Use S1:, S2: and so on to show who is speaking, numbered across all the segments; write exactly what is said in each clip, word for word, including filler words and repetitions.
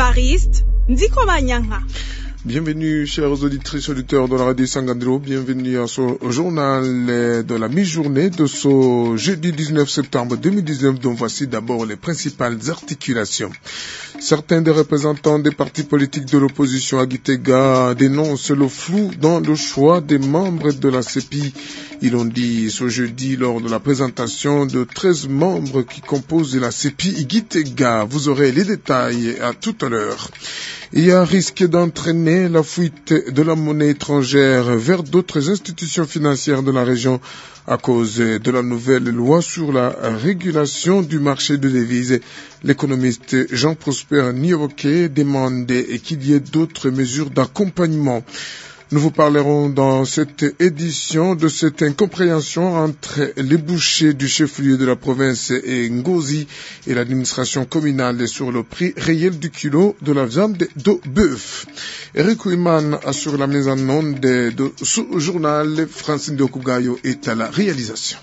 S1: Evariste Ndikomanyanga.
S2: Bienvenue, chers auditrices et auditeurs de la radio Sangandro. Bienvenue à ce journal de la mi-journée de ce jeudi dix-neuf septembre deux mille dix-neuf, dont voici d'abord les principales articulations. Certains des représentants des partis politiques de l'opposition à Gitega dénoncent le flou dans le choix des membres de la C E P I. Ils l'ont dit ce jeudi lors de la présentation de treize membres qui composent la C E P I Gitega. Vous aurez les détails à tout à l'heure. Il y a un risque d'entraîner la fuite de la monnaie étrangère vers d'autres institutions financières de la région à cause de la nouvelle loi sur la régulation du marché de devises. L'économiste Jean-Prosper Nioboke demande qu'il y ait d'autres mesures d'accompagnement. Nous vous parlerons dans cette édition de cette incompréhension entre les bouchers du chef-lieu de la province et Ngozi et l'administration communale sur le prix réel du kilo de la viande de bœuf. Eric Ouiman assure la mise en onde de, de ce journal. Francine Dokugayo est à la réalisation.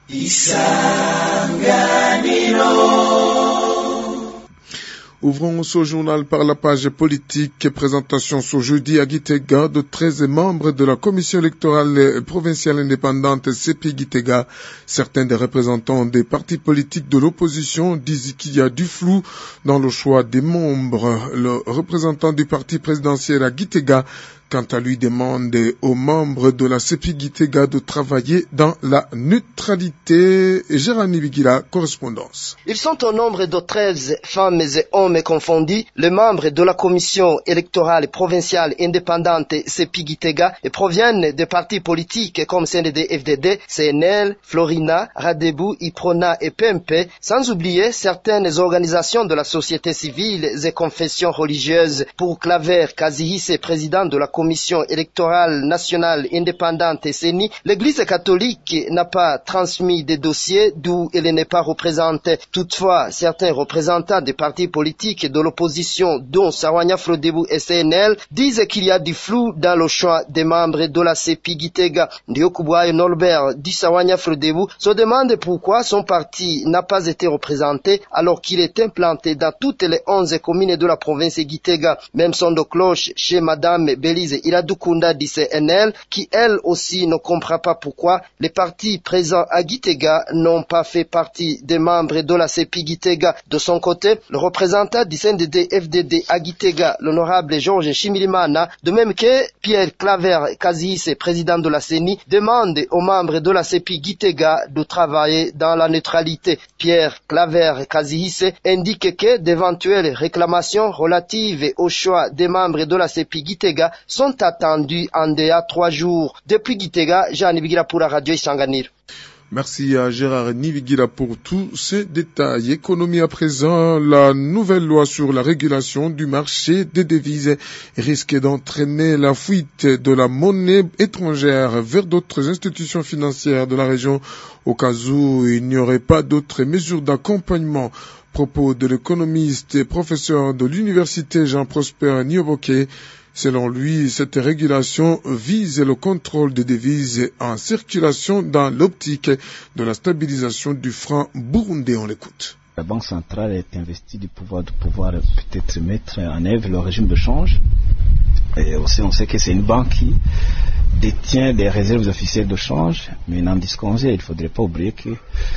S2: Ouvrons ce journal par la page politique. Présentation ce jeudi à Gitega de treize membres de la commission électorale provinciale indépendante C E P I Gitega. Certains des représentants des partis politiques de l'opposition disent qu'il y a du flou dans le choix des membres. Le représentant du parti présidentiel à Gitega, quant à lui, demande aux membres de la C E P I Gitega de travailler dans la neutralité. Gérani Bigila, correspondance.
S3: Ils sont au nombre de treize femmes et hommes confondus, les membres de la commission électorale provinciale indépendante C E P I Gitega et proviennent des partis politiques comme C N D D F D D, C N L, Florina, Radebou, Iprona et P M P, sans oublier certaines organisations de la société civile et confessions religieuses. Pour Claver Kazihise, président de la commission électorale nationale indépendante et C E N I, l'église catholique n'a pas transmis des dossiers d'où elle n'est pas représentée. Toutefois, certains représentants des partis politiques de l'opposition, dont Sawanya Frodebou et C N L, disent qu'il y a du flou dans le choix des membres de la C E P I Gitega. Ndiokubwayo Norbert dit Sawanya Frodebou se demande pourquoi son parti n'a pas été représenté alors qu'il est implanté dans toutes les onze communes de la province Gitega. Même son de cloche chez Madame Belize Iradukunda du C N L, qui elle aussi ne comprend pas pourquoi les partis présents à Gitega n'ont pas fait partie des membres de la C E P I Gitega. De son côté, le représentant du C N D D F D D à Gitega, l'honorable Georges Chimilimana, de même que Pierre Claver Kazihise, président de la C E N I, demande aux membres de la C E P I Gitega de travailler dans la neutralité. Pierre Claver Kazihise indique que d'éventuelles réclamations relatives au choix des membres de la C E P I Gitega sont attendues en D A trois jours. Depuis Gitega, Jean Nibigila pour la radio Isanganir.
S2: Merci à Gérard Nivigila pour tous ces détails. Économie à présent, la nouvelle loi sur la régulation du marché des devises risque d'entraîner la fuite de la monnaie étrangère vers d'autres institutions financières de la région au cas où il n'y aurait pas d'autres mesures d'accompagnement. Propos de l'économiste et professeur de l'université Jean-Prosper Nioboke. Selon lui, cette régulation vise le contrôle des devises en circulation dans l'optique de la stabilisation du franc burundais. On l'écoute.
S4: La Banque centrale est investie du pouvoir de pouvoir peut-être mettre en œuvre le régime de change. Et aussi, on sait que c'est une banque qui détient des réserves officielles de change, mais n'en dispose. Il ne faudrait pas oublier que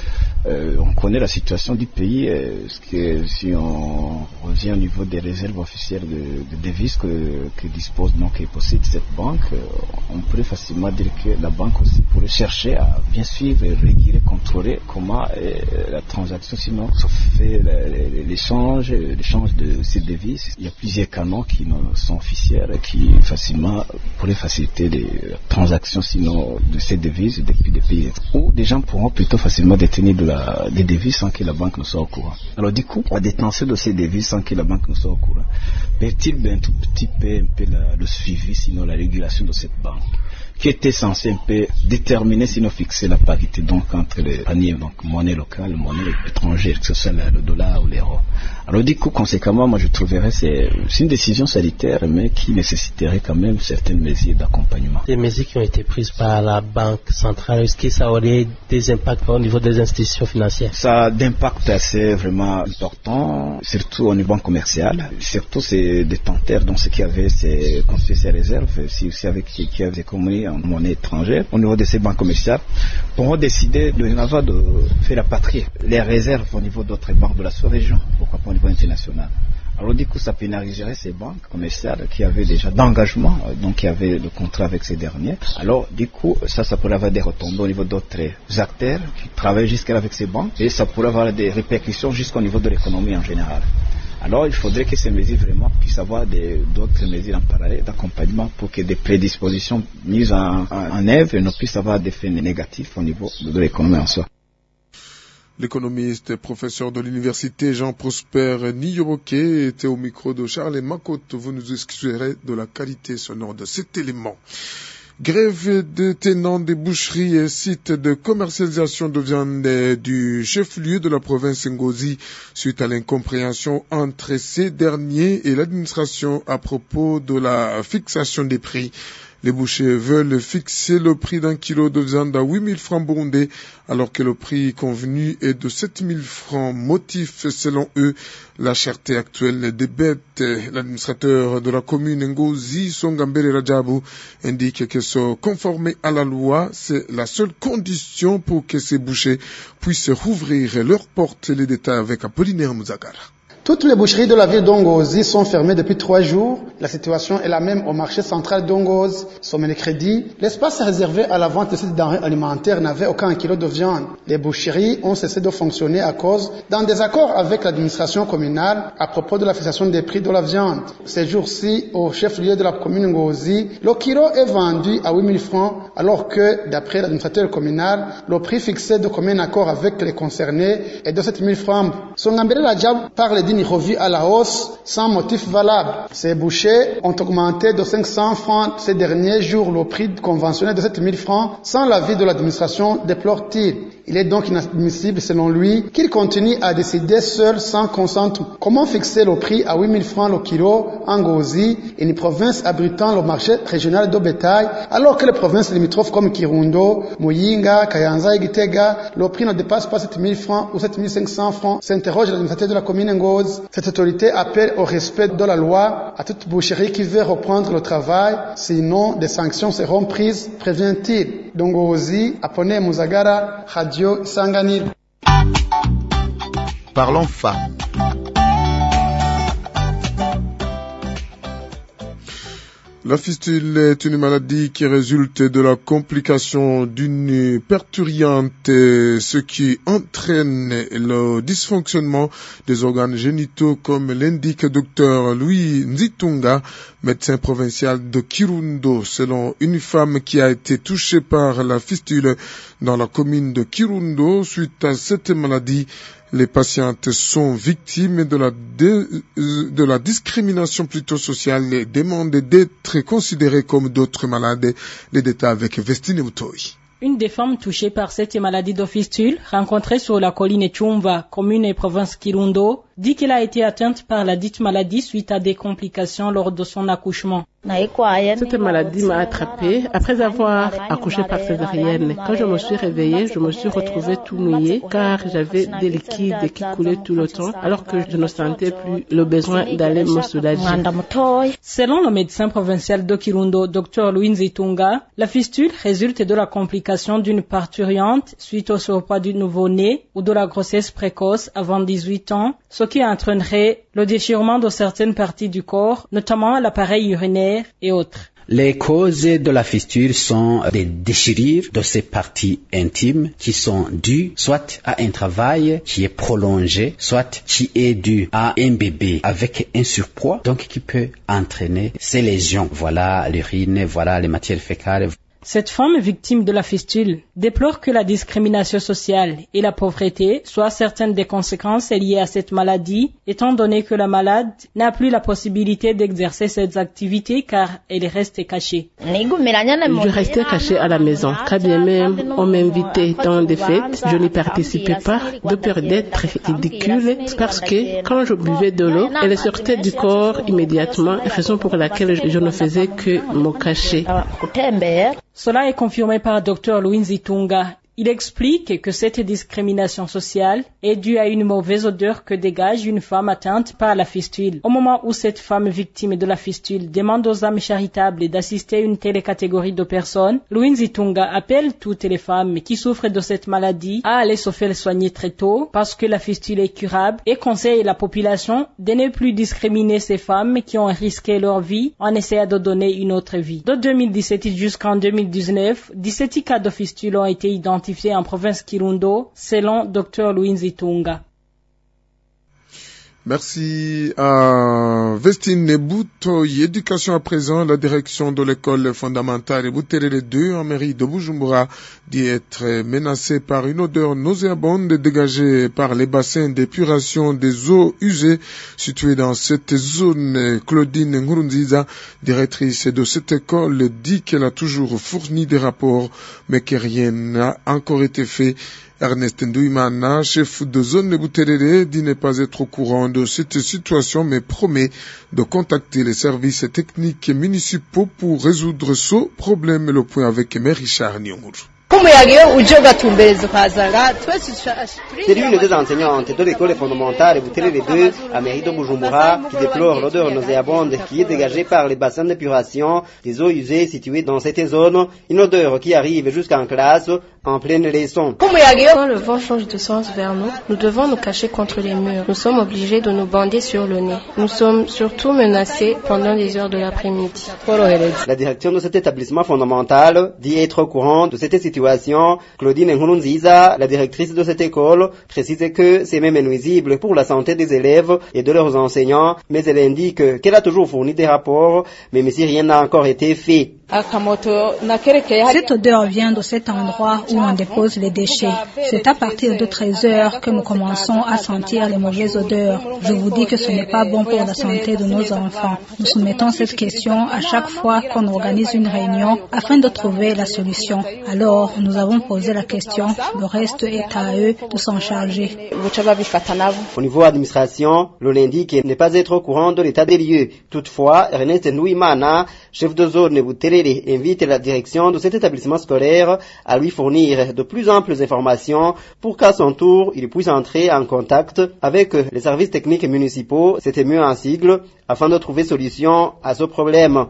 S4: Euh, on connaît la situation du pays, euh, parce que si on revient au niveau des réserves officielles de, de devises que, que dispose donc et possède cette banque, euh, on pourrait facilement dire que la banque aussi pourrait chercher à bien suivre, réguler, contrôler comment euh, la transaction sinon se fait l'échange, l'échange de ces devises. Il y a plusieurs canaux qui sont officiels et qui facilement pourraient faciliter les transactions sinon de ces devises depuis des pays. Ou des gens pourront plutôt facilement détenir de la des devises sans que la banque ne soit au courant. Alors du coup, la détention de ces devises sans que la banque ne soit au courant perturbe un tout petit peu, un peu la, le suivi, sinon la régulation de cette banque, qui était censé un peu déterminer, sinon fixer la parité donc entre les paniers, donc monnaie locale, monnaie étrangère, que ce soit le dollar ou l'euro. Alors du coup, conséquemment, moi je trouverais c'est c'est une décision sanitaire, mais qui nécessiterait quand même certaines mesures d'accompagnement.
S5: Des mesures qui ont été prises par la Banque centrale, est-ce que ça aurait des impacts au niveau des institutions financières?
S4: Ça a d'impact assez vraiment important, surtout au niveau commercial. Surtout ces détenteurs, donc ceux qui avaient ces, construit ces réserves, si aussi avec qui, qui avaient commis en monnaie étrangère, au niveau de ces banques commerciales, pourront décider de de faire rapatrier les réserves au niveau d'autres banques de la sous-région, pourquoi pas au niveau international. Alors du coup, ça pénaliserait ces banques commerciales qui avaient déjà d'engagement, donc qui avaient le contrat avec ces derniers. Alors du coup, ça, ça pourrait avoir des retombées au niveau d'autres acteurs qui travaillent jusqu'à avec ces banques, et ça pourrait avoir des répercussions jusqu'au niveau de l'économie en général. Alors il faudrait que ces mesures vraiment puissent avoir des, d'autres mesures en parallèle d'accompagnement pour que des prédispositions mises en, en, en œuvre ne puissent avoir d'effets négatifs au niveau de, de l'économie en soi.
S2: L'économiste et professeur de l'université Jean-Prosper Niyoroke était au micro de Charles Macotte. Vous nous excuserez de la qualité sonore de cet élément. Grève de tenants des boucheries et sites de commercialisation de viande du chef-lieu de la province Ngozi suite à l'incompréhension entre ces derniers et l'administration à propos de la fixation des prix. Les bouchers veulent fixer le prix d'un kilo de viande à huit mille francs burundais, alors que le prix convenu est de sept mille francs. Motif, selon eux, la cherté actuelle des bêtes. L'administrateur de la commune Ngozi, Songambele Rajabu, indique que se conformer à la loi, c'est la seule condition pour que ces bouchers puissent rouvrir leurs portes. Les détails avec Apollinaire Mouzagara.
S6: Toutes les boucheries de la ville d'Ongozi sont fermées depuis trois jours. La situation est la même au marché central d'Ongozi. Ce mercredi, l'espace réservé à la vente de ces denrées alimentaires n'avait aucun kilo de viande. Les boucheries ont cessé de fonctionner à cause d'un désaccord avec l'administration communale à propos de la fixation des prix de la viande. Ces jours-ci, au chef-lieu de la commune Ngozi, le kilo est vendu à huit mille francs, alors que, d'après l'administrateur communal, le prix fixé de commun accord avec les concernés est de sept mille francs. Songambele Rajab parle d'une revue à la hausse sans motif valable. Ces bouchers ont augmenté de cinq cents francs ces derniers jours le prix conventionnel de sept mille francs sans l'avis de l'administration, déplore-t-il. Il est donc inadmissible, selon lui, qu'il continue à décider seul sans consentement. Comment fixer le prix à huit mille francs le kilo en Ngozi, une province abritant le marché régional de bétail, alors que les provinces limitrophes comme Kirundo, Muyinga, Kayanza et Gitega, le prix ne dépasse pas sept mille francs ou sept mille cinq cents francs, s'interroge l'administrateur de la commune Ngozi. Cette autorité appelle au respect de la loi à toute boucherie qui veut reprendre le travail, sinon des sanctions seront prises, prévient-il. Donc Ngozi, Apone Muzagara, Radio Sanganil.
S7: Parlons femmes.
S2: La fistule est une maladie qui résulte de la complication d'une parturiente, ce qui entraîne le dysfonctionnement des organes génitaux, comme l'indique docteur Louis Nzitunga, médecin provincial de Kirundo. Selon une femme qui a été touchée par la fistule dans la commune de Kirundo, suite à cette maladie, les patientes sont victimes de la, de, de la discrimination plutôt sociale et demandent d'être considérées comme d'autres malades. Les détails avec Vestine Utoy.
S8: Une des femmes touchées par cette maladie de fistule, rencontrée sur la colline Chumva, commune et province Kirundo, dit qu'elle a été atteinte par la dite maladie suite à des complications lors de son accouchement.
S9: Cette maladie m'a attrapée après avoir accouché par césarienne. Quand je me suis réveillée, je me suis retrouvée tout mouillée car j'avais des liquides qui coulaient tout le temps alors que je ne sentais plus le besoin d'aller me soulager.
S8: Selon le médecin provincial de Kirundo, docteur Louis Nzitunga, la fistule résulte de la complication d'une parturiente suite au surpoids du nouveau-né ou de la grossesse précoce avant dix-huit ans, ce qui entraînerait le déchirement de certaines parties du corps, notamment l'appareil urinaire et autres.
S10: Les causes de la fistule sont des déchirures de ces parties intimes qui sont dues soit à un travail qui est prolongé, soit qui est dû à un bébé avec un surpoids, donc qui peut entraîner ces lésions. Voilà l'urine, voilà les matières fécales.
S8: Cette femme victime de la fistule déplore que la discrimination sociale et la pauvreté soient certaines des conséquences liées à cette maladie, étant donné que la malade n'a plus la possibilité d'exercer ses activités car elle reste cachée.
S9: Je restais cachée à la maison. Quand bien même on m'invitait dans des fêtes, je n'y participais pas, de peur d'être ridicule, parce que quand je buvais de l'eau, elle sortait du corps immédiatement, raison pour laquelle je ne faisais que me cacher.
S8: Cela est confirmé par Dr Louis Nzitunga. Il explique que cette discrimination sociale est due à une mauvaise odeur que dégage une femme atteinte par la fistule. Au moment où cette femme victime de la fistule demande aux âmes charitables d'assister à une telle catégorie de personnes, Louis Nzitunga appelle toutes les femmes qui souffrent de cette maladie à aller se faire soigner très tôt parce que la fistule est curable et conseille la population de ne plus discriminer ces femmes qui ont risqué leur vie en essayant de donner une autre vie. De deux mille dix-sept jusqu'en deux mille dix-neuf, dix-sept cas de fistule ont été identifiés en province Kirundo, selon Dr Louis Nzitunga.
S2: Merci à Vestine Nebouto. Éducation à présent, la direction de l'école fondamentale Bouterere deux en mairie de Bujumbura dit être menacée par une odeur nauséabonde dégagée par les bassins d'épuration des eaux usées situés dans cette zone. Claudine Nkurunziza, directrice de cette école, dit qu'elle a toujours fourni des rapports mais que rien n'a encore été fait. Ernest Ndouimana, chef de zone de Bouterere, dit ne pas être au courant de cette situation, mais promet de contacter les services techniques municipaux pour résoudre ce problème. Le point avec Maire Richard Nyonguru.
S7: C'est l'une des enseignantes de l'école fondamentale Bouterere deux à mairie de Bujumbura qui déplore l'odeur nauséabonde qui est dégagée par les bassins d'épuration des eaux usées situés dans cette zone, une odeur qui arrive jusqu'en classe en pleine leçon.
S11: Quand le vent change de sens vers nous, nous devons nous cacher contre les murs. Nous sommes obligés de nous bander sur le nez. Nous sommes surtout menacés pendant les heures de l'après-midi.
S7: La direction de cet établissement fondamental dit être au courant de cette situation. Claudine Nkurunziza, la directrice de cette école, précise que c'est même nuisible pour la santé des élèves et de leurs enseignants, mais elle indique qu'elle a toujours fourni des rapports, même si rien n'a encore été fait.
S12: Cette odeur vient de cet endroit où on dépose les déchets. C'est à partir de treize heures que nous commençons à sentir les mauvaises odeurs. Je vous dis que ce n'est pas bon pour la santé de nos enfants. Nous soumettons cette question à chaque fois qu'on organise une réunion afin de trouver la solution. Alors, nous avons posé la question. Le reste est à eux de s'en charger.
S7: Au niveau administration, l'on indique ne pas être au courant de l'état des lieux. Toutefois, Ernest Ndouimana, chef de zone Bouterere, invite la direction de cet établissement scolaire à lui fournir de plus amples informations pour qu'à son tour, il puisse entrer en contact avec les services techniques municipaux, c'était mieux en sigle, afin de trouver solution à ce problème.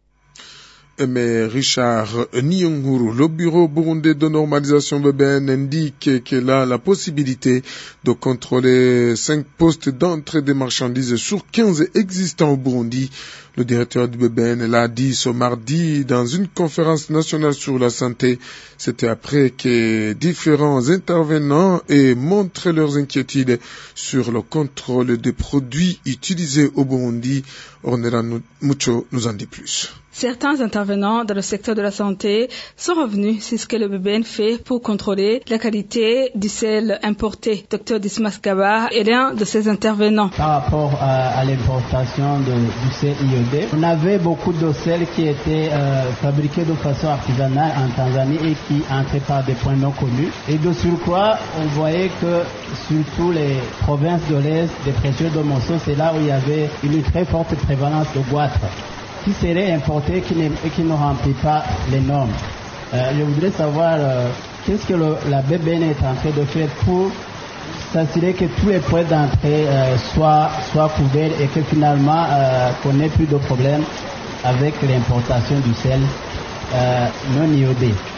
S2: Mais Richard Nyonguru, le bureau burundais de normalisation B B N indique qu'elle a la possibilité de contrôler cinq postes d'entrée des marchandises sur quinze existants au Burundi. Le directeur du B B N l'a dit ce mardi dans une conférence nationale sur la santé. C'était après que différents intervenants aient montré leurs inquiétudes sur le contrôle des produits utilisés au Burundi. Ornella Mucho nous en dit plus.
S13: Certains intervenants dans le secteur de la santé sont revenus sur ce que le B B N fait pour contrôler la qualité du sel importé. Docteur Dismas Gaba est l'un de ces intervenants.
S14: Par rapport à, à l'importation de, du sel I O D, on avait beaucoup de sel qui étaient euh, fabriqués de façon artisanale en Tanzanie et qui entraient par des points non connus. Et de surcroît, on voyait que surtout les provinces de l'Est, des précieux de Monceau, c'est là où il y avait une très forte prévalence de goitre qui serait importé qui et qui ne remplit pas les normes. Euh, je voudrais savoir euh, qu'est-ce que le, la B B N est en train de faire pour s'assurer que tous les points d'entrée euh, soient, soient couverts et que finalement euh, qu'on n'ait plus de problème avec l'importation du sel euh, non I O D.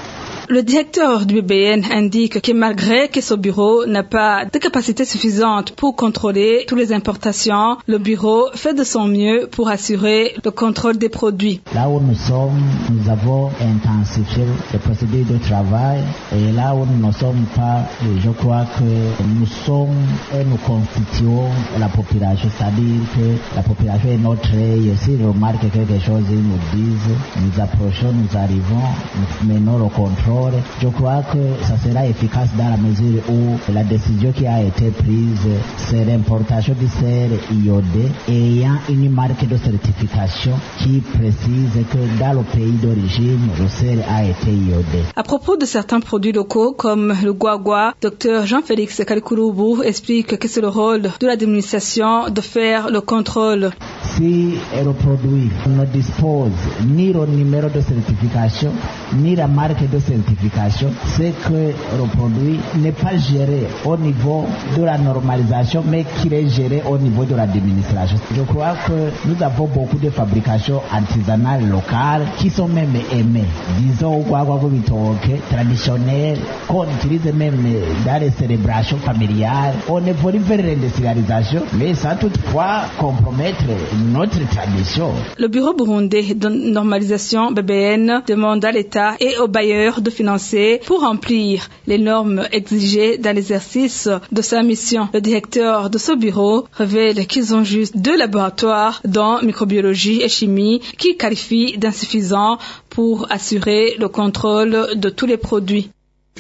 S13: Le directeur du B B N indique que malgré que ce bureau n'a pas de capacité suffisante pour contrôler toutes les importations, le bureau fait de son mieux pour assurer le contrôle des produits.
S14: Là où nous sommes, nous avons intensifié les procédures de travail et là où nous ne sommes pas, je crois que nous sommes et nous constituons la population, c'est-à-dire que la population est notre œil. S'ils remarquent quelque chose, ils nous disent, nous approchons, nous arrivons, nous menons le contrôle. Je crois que ça sera efficace dans la mesure où la décision qui a été prise, c'est l'importation du sel iodé ayant une marque de certification qui précise que dans le pays d'origine, le sel a été iodé.
S13: À propos de certains produits locaux comme le guagua, Dr Jean-Félix Kalikurubu explique que c'est le rôle de l'administration de faire le contrôle.
S14: Si le produit ne dispose ni le numéro de certification, ni la marque de certification, c'est que le produit n'est pas géré au niveau de la normalisation, mais qu'il est géré au niveau de l'administration. Je crois que nous avons beaucoup de fabrications artisanales locales qui sont même aimées. Disons, traditionnelles, qu'on utilise même dans les célébrations familiales. On évolue vers l'industrialisation, mais sans toutefois compromettre notre tradition.
S13: Le bureau burundais de normalisation B B N demande à l'État et aux bailleurs de financer pour remplir les normes exigées dans l'exercice de sa mission. Le directeur de ce bureau révèle qu'ils ont juste deux laboratoires dans microbiologie et chimie qui qualifient d'insuffisants pour assurer le contrôle de tous les produits.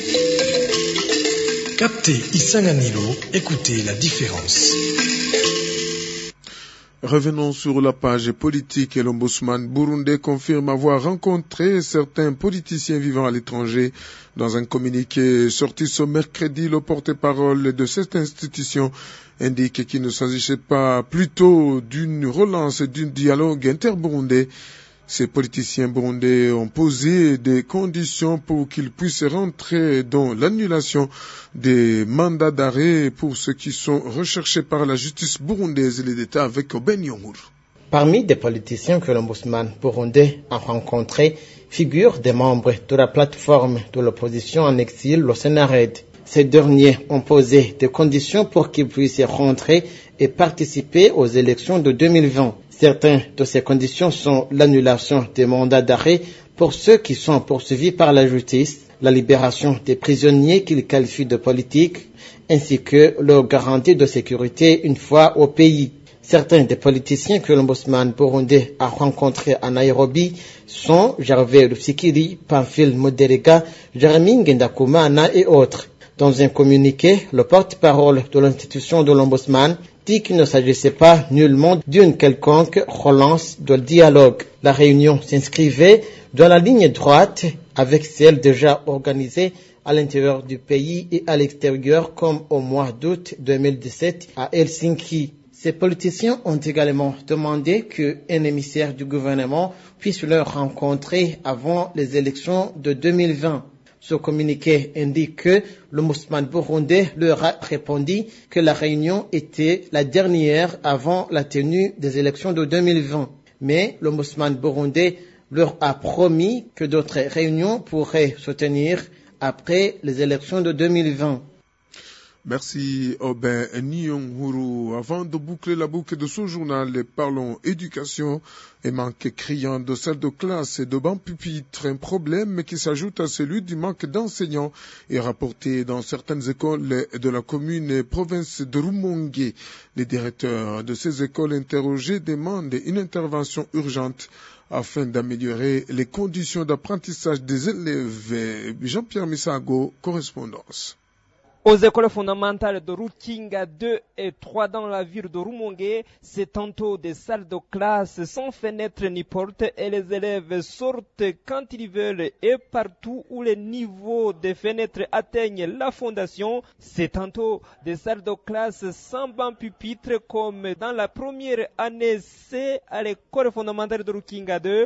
S15: Captez Isanganilo, écoutez la différence.
S2: Revenons sur la page politique et l'ombudsman burundais confirme avoir rencontré certains politiciens vivant à l'étranger. Dans un communiqué sorti ce mercredi, le porte-parole de cette institution indique qu'il ne s'agissait pas plutôt d'une relance d'un dialogue interburundais. Ces politiciens burundais ont posé des conditions pour qu'ils puissent rentrer dans l'annulation des mandats d'arrêt pour ceux qui sont recherchés par la justice burundaise et les États avec Ben Yomour.
S16: Parmi des politiciens que l'ombudsman burundais a rencontrés figurent des membres de la plateforme de l'opposition en exil, le Sénared. Ces derniers ont posé des conditions pour qu'ils puissent rentrer et participer aux élections de deux mille vingt. Certaines de ces conditions sont l'annulation des mandats d'arrêt pour ceux qui sont poursuivis par la justice, la libération des prisonniers qu'ils qualifient de politiques, ainsi que leur garantie de sécurité une fois au pays. Certains des politiciens que l'ombudsman burundais a rencontrés à Nairobi sont Gervais Lusikiri, Pamphile Moderega, Jeremy Ngendakumana et autres. Dans un communiqué, le porte-parole de l'institution de l'ombudsman dit qu'il ne s'agissait pas nullement d'une quelconque relance de dialogue. La réunion s'inscrivait dans la ligne droite avec celle déjà organisée à l'intérieur du pays et à l'extérieur comme au mois d'août deux mille dix-sept à Helsinki. Ces politiciens ont également demandé qu'un émissaire du gouvernement puisse leur rencontrer avant les élections de deux mille vingt. Ce communiqué indique que l'ombudsman burundais leur a répondu que la réunion était la dernière avant la tenue des élections de deux mille vingt. Mais l'ombudsman burundais leur a promis que d'autres réunions pourraient se tenir après les élections de deux mille vingt.
S2: Merci Aubin Nyonghuru. Avant de boucler la boucle de ce journal, parlons éducation et manque criant de salles de classe et de bancs pupitres. Un problème qui s'ajoute à celui du manque d'enseignants est rapporté dans certaines écoles de la commune et province de Rumongue. Les directeurs de ces écoles interrogés demandent une intervention urgente afin d'améliorer les conditions d'apprentissage des élèves. Jean-Pierre Misago, correspondance.
S17: Aux écoles fondamentales de Rukinga deux et trois dans la ville de Rumongue, c'est tantôt des salles de classe sans fenêtres ni portes et les élèves sortent quand ils veulent et partout où les niveaux des fenêtres atteignent la fondation, c'est tantôt des salles de classe sans bancs pupitres comme dans la première année C à l'école fondamentale de Rukinga deux,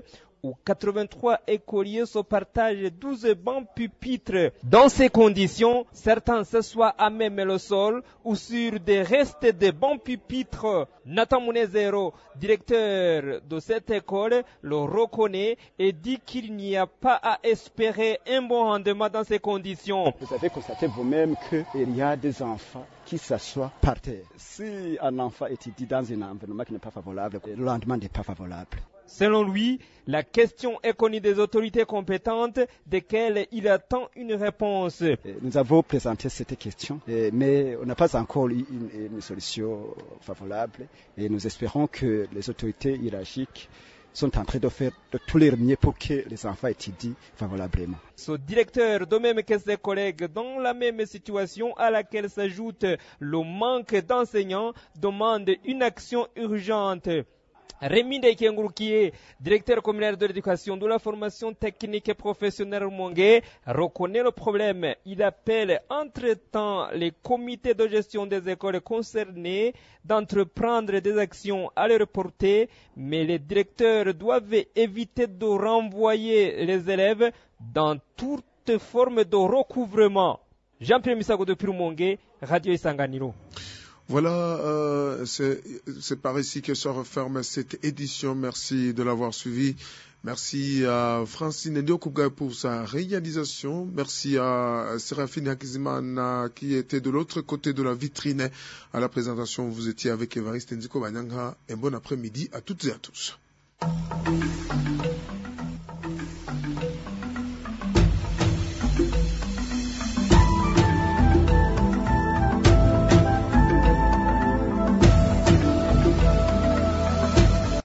S17: où quatre-vingt-trois écoliers se partagent douze bancs pupitres. Dans ces conditions, certains s'assoient à même le sol ou sur des restes de bancs pupitres. Nathan Mounezero, directeur de cette école, le reconnaît et dit qu'il n'y a pas à espérer un bon rendement dans ces conditions.
S18: Vous avez constaté vous-même qu'il y a des enfants qui s'assoient par terre. Si un enfant étudie dans un environnement qui n'est pas favorable, le rendement n'est pas favorable.
S17: Selon lui, la question est connue des autorités compétentes, desquelles il attend une réponse.
S18: Nous avons présenté cette question, mais on n'a pas encore eu une, une solution favorable et nous espérons que les autorités hiérarchiques sont en train de faire de tous les mieux pour que les enfants étudient favorablement.
S17: Ce directeur, de même que ses collègues, dans la même situation à laquelle s'ajoute le manque d'enseignants, demande une action urgente. Rémi Ndekenguru, qui est directeur communal de l'éducation, de la formation technique et professionnelle Rumongue, reconnaît le problème. Il appelle entre-temps les comités de gestion des écoles concernées d'entreprendre des actions à leur portée, mais les directeurs doivent éviter de renvoyer les élèves dans toute forme de recouvrement. Jean-Pierre Misago depuis Rumongue, Radio Isanganiro.
S2: Voilà, euh, c'est par ici que se referme cette édition. Merci de l'avoir suivi. Merci à Francine Ndiokouga pour sa réalisation. Merci à Séraphine Hakizimana qui était de l'autre côté de la vitrine. À la présentation, vous étiez avec Évariste Ndiko Banyanga. Un bon après-midi à toutes et à tous.